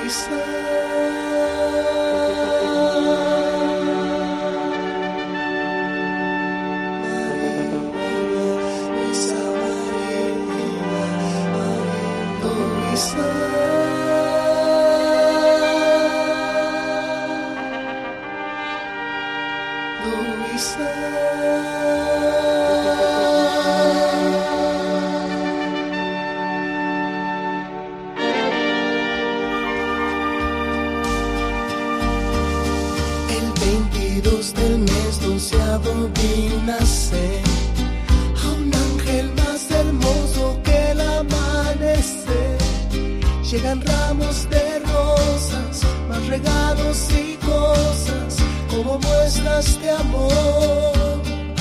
Llegan ramos de rosas, más regalos y cosas, como muestras de amor.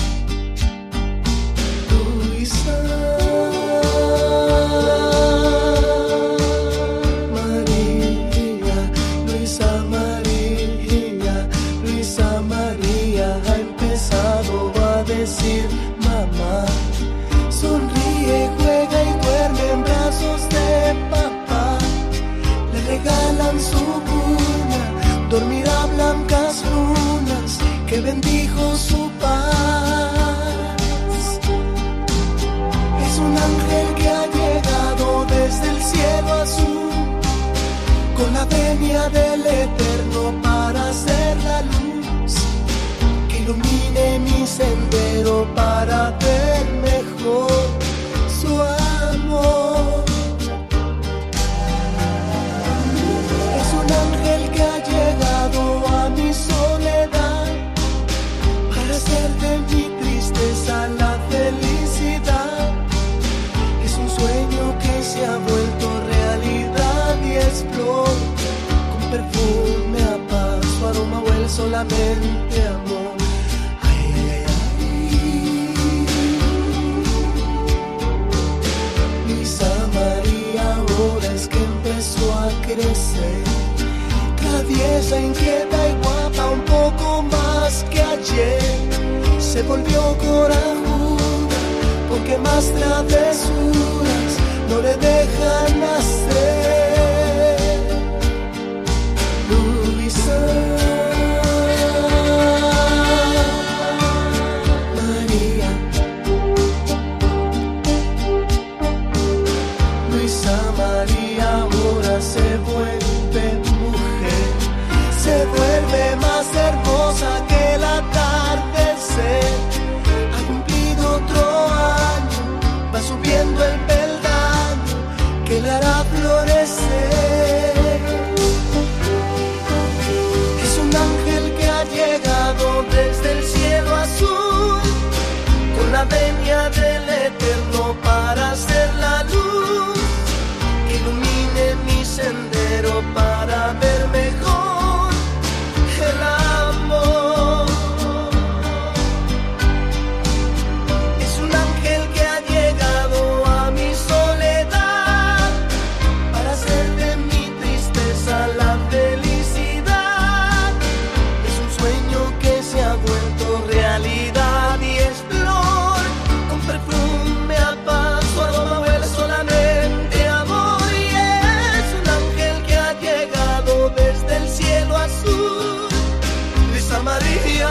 Luisa María, Luisa María, Luisa María ha empezado a decir mamá. Sonríe, juega y duerme en brazos de papá. Le regalan su cuna, dormirá blancas lunas que bendijo su paz. Es un ángel que ha llegado desde el cielo azul, con la venia del Eterno para hacer la luz que ilumine mi sendero para ver mejor su amor. Es un ángel que ha llegado a mi soledad para hacer de mi tristeza la felicidad. Es un sueño que se ha vuelto realidad y es flor con perfume a paz, su aroma huele solamente amor. Crecer, traviesa, inquieta y guapa, un poco más que ayer. Se volvió corajuda porque más travesuras no le dejan hacer. Luisa María, Luisa María ahora se vuelve mujer, se vuelve más hermosa que el atardecer. Ha cumplido otro año, va subiendo el peldaño que le hará florecer. Es un ángel que ha llegado desde el cielo azul, con la venia del Eterno para hacer la luz que ilumine mi sendero para ver mejor el amor. Es un ángel que ha llegado a mi soledad para hacer de mi tristeza la felicidad. Es un sueño que se ha vuelto realidad y es flor con perfume a paz, su aroma huele solamente amor. Y es un ángel que ha llegado desde el cielo azul. Luisa María,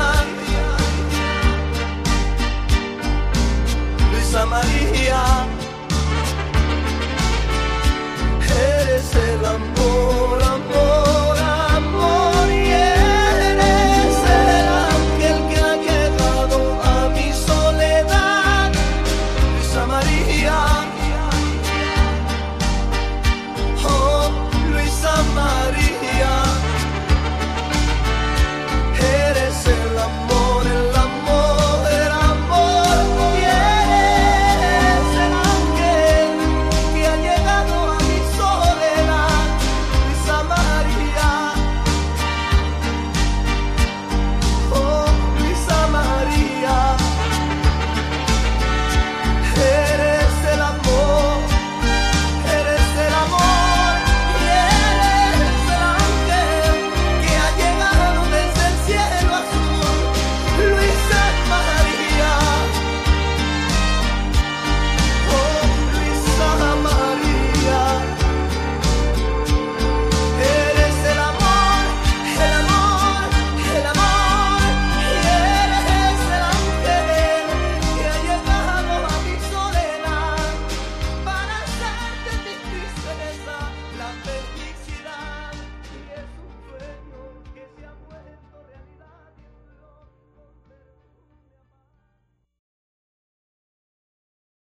Luisa María, eres el amor.